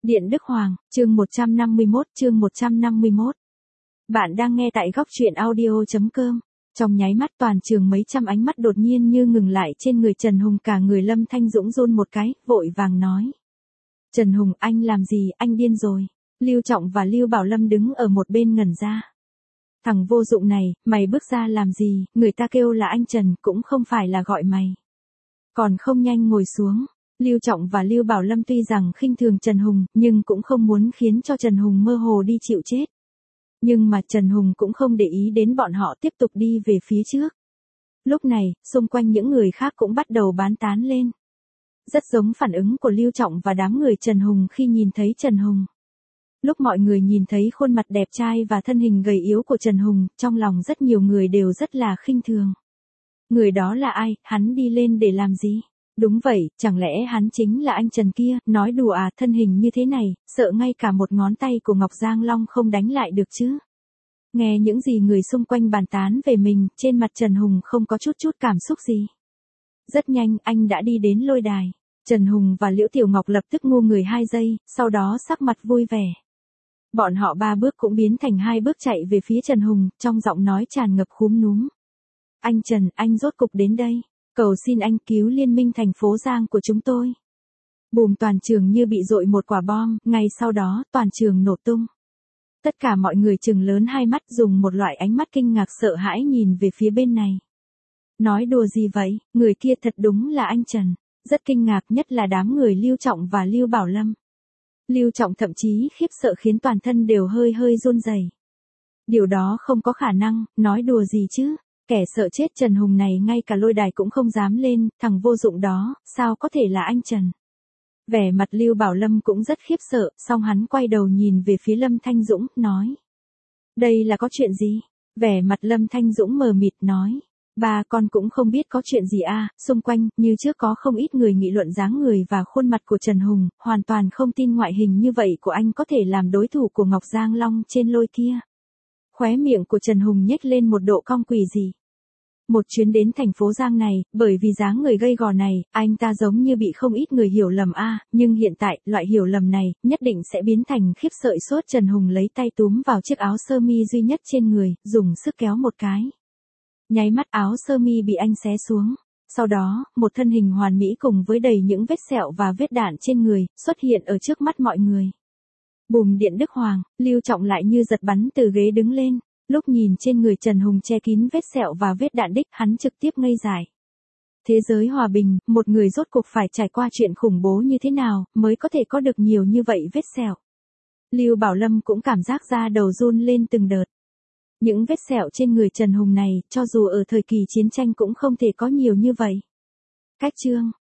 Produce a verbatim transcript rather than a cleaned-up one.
Điện Đức Hoàng, chương một trăm năm mươi mốt, chương một trăm năm mươi mốt. Bạn đang nghe tại góc truyện audio chấm com. Trong nháy mắt toàn trường mấy trăm ánh mắt đột nhiên như ngừng lại trên người Trần Hùng, cả người Lâm Thanh Dũng run một cái, vội vàng nói. Trần Hùng, anh làm gì, anh điên rồi. Lưu Trọng và Lưu Bảo Lâm đứng ở một bên ngẩn ra. Thằng vô dụng này, mày bước ra làm gì, người ta kêu là anh Trần cũng không phải là gọi mày. Còn không nhanh ngồi xuống. Lưu Trọng và Lưu Bảo Lâm tuy rằng khinh thường Trần Hùng, nhưng cũng không muốn khiến cho Trần Hùng mơ hồ đi chịu chết. Nhưng mà Trần Hùng cũng không để ý đến bọn họ, tiếp tục đi về phía trước. Lúc này, xung quanh những người khác cũng bắt đầu bán tán lên. Rất giống phản ứng của Lưu Trọng và đám người Trần Hùng khi nhìn thấy Trần Hùng. Lúc mọi người nhìn thấy khuôn mặt đẹp trai và thân hình gầy yếu của Trần Hùng, trong lòng rất nhiều người đều rất là khinh thường. Người đó là ai, hắn đi lên để làm gì? Đúng vậy, chẳng lẽ hắn chính là anh Trần kia, nói đùa à, thân hình như thế này, sợ ngay cả một ngón tay của Ngọc Giang Long không đánh lại được chứ. Nghe những gì người xung quanh bàn tán về mình, trên mặt Trần Hùng không có chút chút cảm xúc gì. Rất nhanh, anh đã đi đến lôi đài. Trần Hùng và Liễu Tiểu Ngọc lập tức ngu người hai giây, sau đó sắc mặt vui vẻ. Bọn họ ba bước cũng biến thành hai bước chạy về phía Trần Hùng, trong giọng nói tràn ngập khúm núm. Anh Trần, anh rốt cục đến đây. Cầu xin anh cứu liên minh thành phố Giang của chúng tôi. Bùm, toàn trường như bị dội một quả bom, ngay sau đó toàn trường nổ tung. Tất cả mọi người trừng lớn hai mắt, dùng một loại ánh mắt kinh ngạc sợ hãi nhìn về phía bên này. Nói đùa gì vậy, người kia thật đúng là anh Trần. Rất kinh ngạc, nhất là đám người Lưu Trọng và Lưu Bảo Lâm. Lưu Trọng thậm chí khiếp sợ khiến toàn thân đều hơi hơi run rẩy. Điều đó không có khả năng, nói đùa gì chứ. Kẻ sợ chết Trần Hùng này ngay cả lôi đài cũng không dám lên, thằng vô dụng đó, sao có thể là anh Trần. Vẻ mặt Lưu Bảo Lâm cũng rất khiếp sợ, song hắn quay đầu nhìn về phía Lâm Thanh Dũng, nói. Đây là có chuyện gì? Vẻ mặt Lâm Thanh Dũng mờ mịt nói. Ba con cũng không biết có chuyện gì à, xung quanh, như trước có không ít người nghị luận dáng người và khuôn mặt của Trần Hùng, hoàn toàn không tin ngoại hình như vậy của anh có thể làm đối thủ của Ngọc Giang Long trên lôi kia. Khóe miệng của Trần Hùng nhếch lên một độ cong quỷ dị. Một chuyến đến thành phố Giang này, bởi vì dáng người gầy gò này, anh ta giống như bị không ít người hiểu lầm a, à, nhưng hiện tại, loại hiểu lầm này, nhất định sẽ biến thành khiếp sợ sốt. Trần Hùng lấy tay túm vào chiếc áo sơ mi duy nhất trên người, dùng sức kéo một cái. Nháy mắt áo sơ mi bị anh xé xuống. Sau đó, một thân hình hoàn mỹ cùng với đầy những vết sẹo và vết đạn trên người, xuất hiện ở trước mắt mọi người. Bùm, Điện Đức Hoàng, Lưu Trọng lại như giật bắn từ ghế đứng lên. Lúc nhìn trên người Trần Hùng che kín vết sẹo và vết đạn đích, hắn trực tiếp ngây dại. Thế giới hòa bình, một người rốt cuộc phải trải qua chuyện khủng bố như thế nào, mới có thể có được nhiều như vậy vết sẹo. Lưu Bảo Lâm cũng cảm giác da đầu run lên từng đợt. Những vết sẹo trên người Trần Hùng này, cho dù ở thời kỳ chiến tranh cũng không thể có nhiều như vậy. Cách chương,